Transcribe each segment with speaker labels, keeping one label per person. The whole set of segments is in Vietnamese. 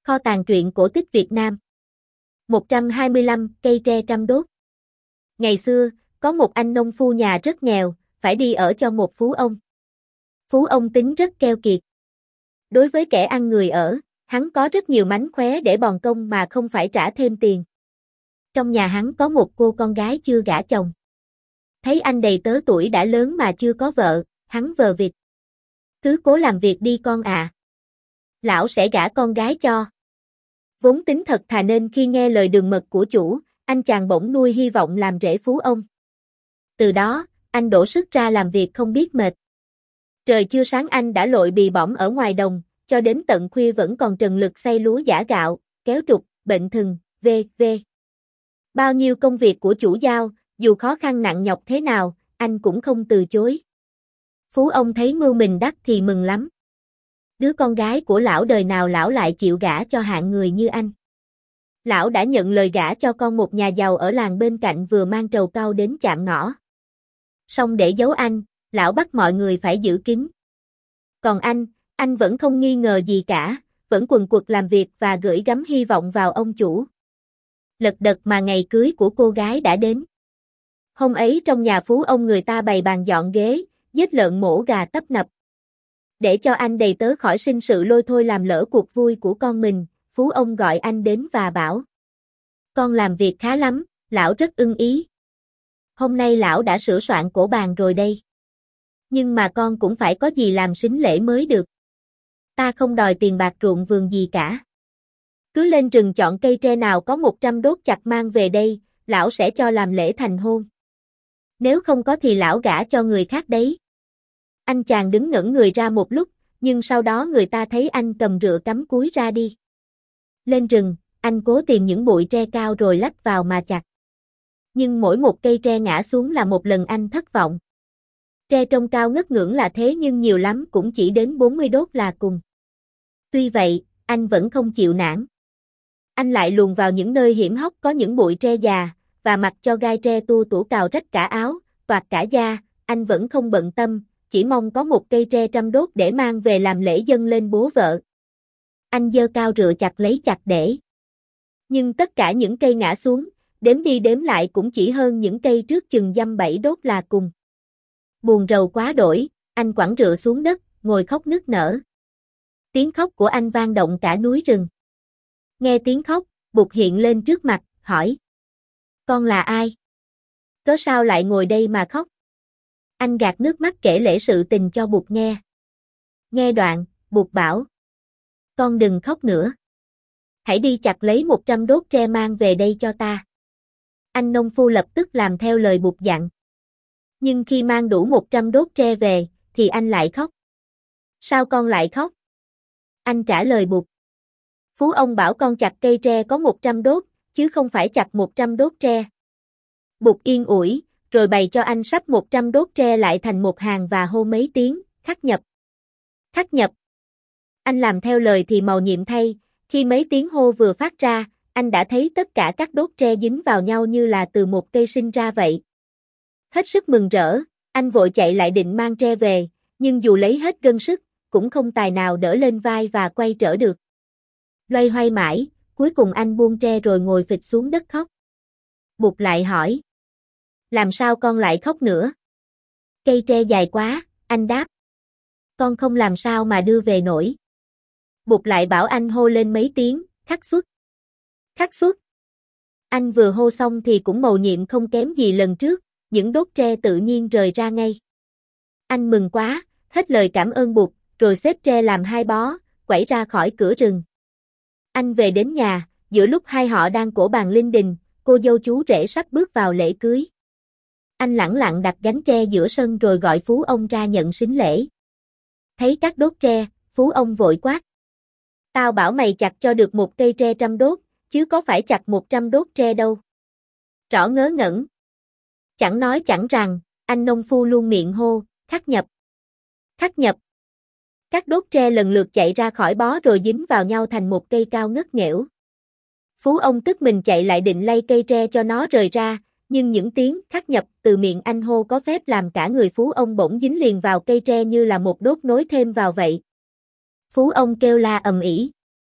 Speaker 1: Kho tàng truyện cổ tích Việt Nam. 125 cây tre trăm đốt. Ngày xưa, có một anh nông phu nhà rất nghèo, phải đi ở cho một phú ông. Phú ông tính rất keo kiệt. Đối với kẻ ăn người ở, hắn có rất nhiều mánh khóe để bòn công mà không phải trả thêm tiền. Trong nhà hắn có một cô con gái chưa gả chồng. Thấy anh đầy tớ tuổi đã lớn mà chưa có vợ, hắn vờ vịt. Cứ cố làm việc đi con à. Lão sẽ gả con gái cho. Vốn tính thật thà nên khi nghe lời đường mật của chủ, anh chàng bỗng nuôi hy vọng làm rể phú ông. Từ đó, anh đổ sức ra làm việc không biết mệt. Trời chưa sáng anh đã lội bì bõm ở ngoài đồng, cho đến tận khuya vẫn còn trần lực xay lúa giã gạo, kéo trục, bệnh thừng, v.v. Bao nhiêu công việc của chủ giao, dù khó khăn nặng nhọc thế nào, anh cũng không từ chối. Phú ông thấy mưu mình đắc thì mừng lắm. Đứa con gái của lão đời nào lão lại chịu gả cho hạng người như anh. Lão đã nhận lời gả cho con một nhà giàu ở làng bên cạnh vừa mang trầu cau đến chạm ngõ. Song để giấu anh, lão bắt mọi người phải giữ kín. Còn anh vẫn không nghi ngờ gì cả, vẫn quần quật làm việc và gửi gắm hy vọng vào ông chủ. Lật đật mà ngày cưới của cô gái đã đến. Hôm ấy trong nhà phú ông người ta bày bàn dọn ghế, giết lợn mổ gà tấp nập. Để cho anh đầy tớ khỏi sinh sự lôi thôi làm lỡ cuộc vui của con mình, phú ông gọi anh đến và bảo. Con làm việc khá lắm, lão rất ưng ý. Hôm nay lão đã sửa soạn cổ bàn rồi đây. Nhưng mà con cũng phải có gì làm sính lễ mới được. Ta không đòi tiền bạc ruộng vườn gì cả. Cứ lên rừng chọn cây tre nào có 100 đốt chặt mang về đây, lão sẽ cho làm lễ thành hôn. Nếu không có thì lão gả cho người khác đấy. Anh chàng đứng ngẩn người ra một lúc, nhưng sau đó người ta thấy anh cầm rựa cắm cúi ra đi. Lên rừng, anh cố tìm những bụi tre cao rồi lách vào mà chặt. Nhưng mỗi một cây tre ngã xuống là một lần anh thất vọng. Tre trông cao ngất ngưỡng là thế nhưng nhiều lắm cũng chỉ đến 40 đốt là cùng. Tuy vậy, anh vẫn không chịu nản. Anh lại luồn vào những nơi hiểm hóc có những bụi tre già, và mặc cho gai tre tua tủa cào rách cả áo, toạc cả da, anh vẫn không bận tâm, chỉ mong có một cây tre trăm đốt để mang về làm lễ dâng lên bố vợ. Anh giơ cao rựa chặt lấy chặt để. Nhưng tất cả những cây ngã xuống, đếm đi đếm lại cũng chỉ hơn những cây trước chừng dăm 7 đốt là cùng. Buồn rầu quá đổi, anh quẳng rựa xuống đất, ngồi khóc nức nở. Tiếng khóc của anh vang động cả núi rừng. Nghe tiếng khóc, Bụt hiện lên trước mặt, hỏi. Con là ai? Cớ sao lại ngồi đây mà khóc? Anh gạt nước mắt kể lể sự tình cho Bụt nghe. Nghe đoạn, Bụt bảo. Con đừng khóc nữa. Hãy đi chặt lấy 100 đốt tre mang về đây cho ta. Anh nông phu lập tức làm theo lời Bụt dặn. Nhưng khi mang đủ 100 đốt tre về, thì anh lại khóc. Sao con lại khóc? Anh trả lời Bụt. Phú ông bảo con chặt cây tre có 100 đốt, chứ không phải chặt 100 đốt tre. Bụt yên ủi, rồi bày cho anh sắp 100 đốt tre lại thành một hàng và hô mấy tiếng, khắc nhập. Khắc nhập. Anh làm theo lời thì màu nhiệm thay, khi mấy tiếng hô vừa phát ra, anh đã thấy tất cả các đốt tre dính vào nhau như là từ một cây sinh ra vậy. Hết sức mừng rỡ, anh vội chạy lại định mang tre về, nhưng dù lấy hết gân sức, cũng không tài nào đỡ lên vai và quay trở được. Loay hoay mãi, cuối cùng anh buông tre rồi ngồi phịch xuống đất khóc. Bụt lại hỏi. Làm sao con lại khóc nữa? Cây tre dài quá, anh đáp. Con không làm sao mà đưa về nổi. Bụt lại bảo anh hô lên mấy tiếng, khắc xuất. Khắc xuất. Anh vừa hô xong thì cũng mầu nhiệm không kém gì lần trước, những đốt tre tự nhiên rời ra ngay. Anh mừng quá, hết lời cảm ơn Bụt, rồi xếp tre làm hai bó, quẩy ra khỏi cửa rừng. Anh về đến nhà, giữa lúc hai họ đang cỗ bàn linh đình, cô dâu chú rể sắp bước vào lễ cưới. Anh lẳng lặng đặt gánh tre giữa sân rồi gọi phú ông ra nhận sính lễ. Thấy các đốt tre, phú ông vội quát. Tao bảo mày chặt cho được một cây tre trăm đốt, chứ có phải chặt 100 đốt tre đâu. Rõ ngớ ngẩn. Chẳng nói chẳng rằng, anh nông phu luôn miệng hô, khắc nhập. Khắc nhập. Các đốt tre lần lượt chạy ra khỏi bó rồi dính vào nhau thành một cây cao ngất nghẽo. Phú ông tức mình chạy lại định lay cây tre cho nó rời ra, nhưng những tiếng khắc nhập từ miệng anh hô có phép làm cả người phú ông bỗng dính liền vào cây tre như là một đốt nối thêm vào vậy. Phú ông kêu la ầm ĩ.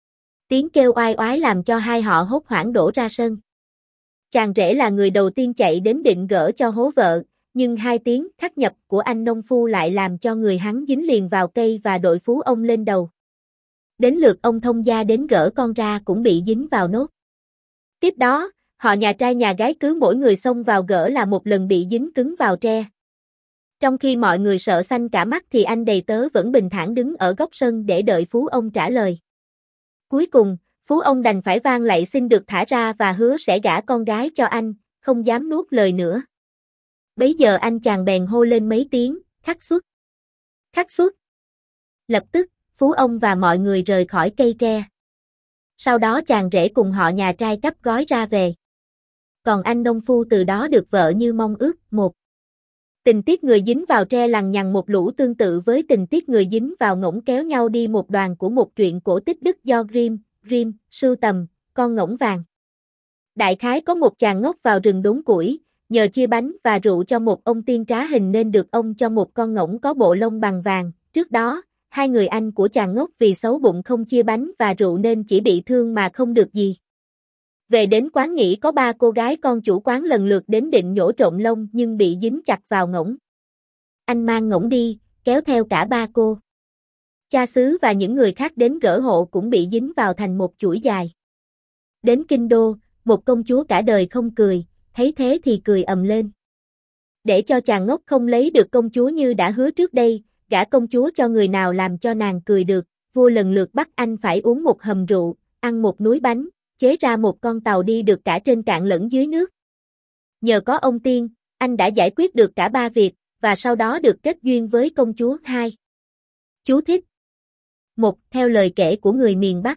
Speaker 1: Tiếng kêu oai oái làm cho hai họ hốt hoảng đổ ra sân. Chàng rể là người đầu tiên chạy đến định gỡ cho hố vợ, nhưng hai tiếng khắc nhập của anh nông phu lại làm cho người hắn dính liền vào cây và đội phú ông lên đầu. Đến lượt ông thông gia đến gỡ con ra cũng bị dính vào nốt. Tiếp đó, họ nhà trai nhà gái cứ mỗi người xông vào gỡ là một lần bị dính cứng vào tre. Trong khi mọi người sợ xanh cả mắt thì anh đầy tớ vẫn bình thản đứng ở góc sân để đợi phú ông trả lời. Cuối cùng, phú ông đành phải vang lạy xin được thả ra và hứa sẽ gả con gái cho anh, không dám nuốt lời nữa. Bấy giờ anh chàng bèn hô lên mấy tiếng, khắc xuất. Khắc xuất. Lập tức, phú ông và mọi người rời khỏi cây tre. Sau đó chàng rể cùng họ nhà trai cắp gói ra về. Còn anh nông phu từ đó được vợ như mong ước. Một tình tiết người dính vào tre lằng nhằng một lũ tương tự với tình tiết người dính vào ngỗng kéo nhau đi một đoàn của một truyện cổ tích Đức do Grimm sưu tầm, Con ngỗng vàng. Đại khái có một chàng ngốc vào rừng đốn củi, nhờ chia bánh và rượu cho một ông tiên trá hình nên được ông cho một con ngỗng có bộ lông bằng vàng. Trước đó, hai người anh của chàng ngốc vì xấu bụng không chia bánh và rượu nên chỉ bị thương mà không được gì. Về đến quán nghỉ có ba cô gái con chủ quán lần lượt đến định nhổ trộm lông nhưng bị dính chặt vào ngỗng. Anh mang ngỗng đi, kéo theo cả ba cô. Cha xứ và những người khác đến gỡ hộ cũng bị dính vào thành một chuỗi dài. Đến kinh đô, một công chúa cả đời không cười, thấy thế thì cười ầm lên. Để cho chàng ngốc không lấy được công chúa như đã hứa trước đây, gả công chúa cho người nào làm cho nàng cười được, vua lần lượt bắt anh phải uống một hầm rượu, ăn một núi bánh, chế ra một con tàu đi được cả trên cạn lẫn dưới nước. Nhờ có ông tiên, anh đã giải quyết được cả ba việc, và sau đó được kết duyên với công chúa. 2. Chú thích. 1. Theo lời kể của người miền Bắc.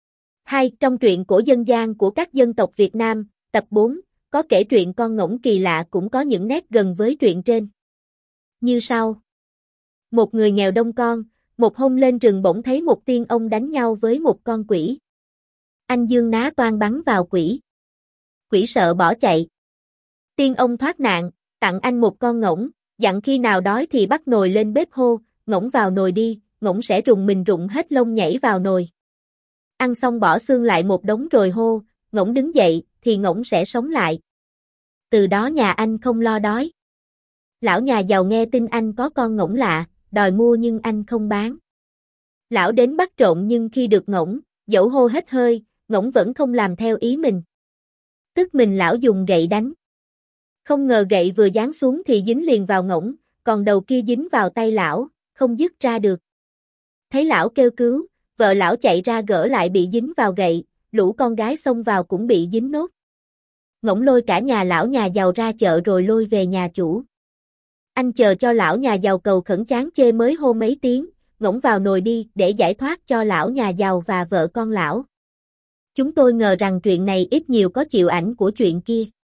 Speaker 1: 2. Trong truyện cổ dân gian của các dân tộc Việt Nam, tập 4, có kể truyện con ngỗng kỳ lạ cũng có những nét gần với truyện trên. Như sau. Một người nghèo đông con, một hôm lên rừng bỗng thấy một tiên ông đánh nhau với một con quỷ. Anh dương ná toan bắn vào quỷ. Quỷ sợ bỏ chạy. Tiên ông thoát nạn, tặng anh một con ngỗng, dặn khi nào đói thì bắt nồi lên bếp hô, ngỗng vào nồi đi, ngỗng sẽ rùng mình rụng hết lông nhảy vào nồi. Ăn xong bỏ xương lại một đống rồi hô, ngỗng đứng dậy, thì ngỗng sẽ sống lại. Từ đó nhà anh không lo đói. Lão nhà giàu nghe tin anh có con ngỗng lạ, đòi mua nhưng anh không bán. Lão đến bắt trộm nhưng khi được ngỗng, dẫu hô hết hơi, ngỗng vẫn không làm theo ý mình. Tức mình lão dùng gậy đánh. Không ngờ gậy vừa giáng xuống thì dính liền vào ngỗng, còn đầu kia dính vào tay lão, không dứt ra được. Thấy lão kêu cứu, vợ lão chạy ra gỡ lại bị dính vào gậy, lũ con gái xông vào cũng bị dính nốt. Ngỗng lôi cả nhà lão nhà giàu ra chợ rồi lôi về nhà chủ. Anh chờ cho lão nhà giàu cầu khẩn chán chê mới hô mấy tiếng, ngỗng vào nồi đi để giải thoát cho lão nhà giàu và vợ con lão. Chúng tôi ngờ rằng truyện này ít nhiều có chịu ảnh của chuyện kia.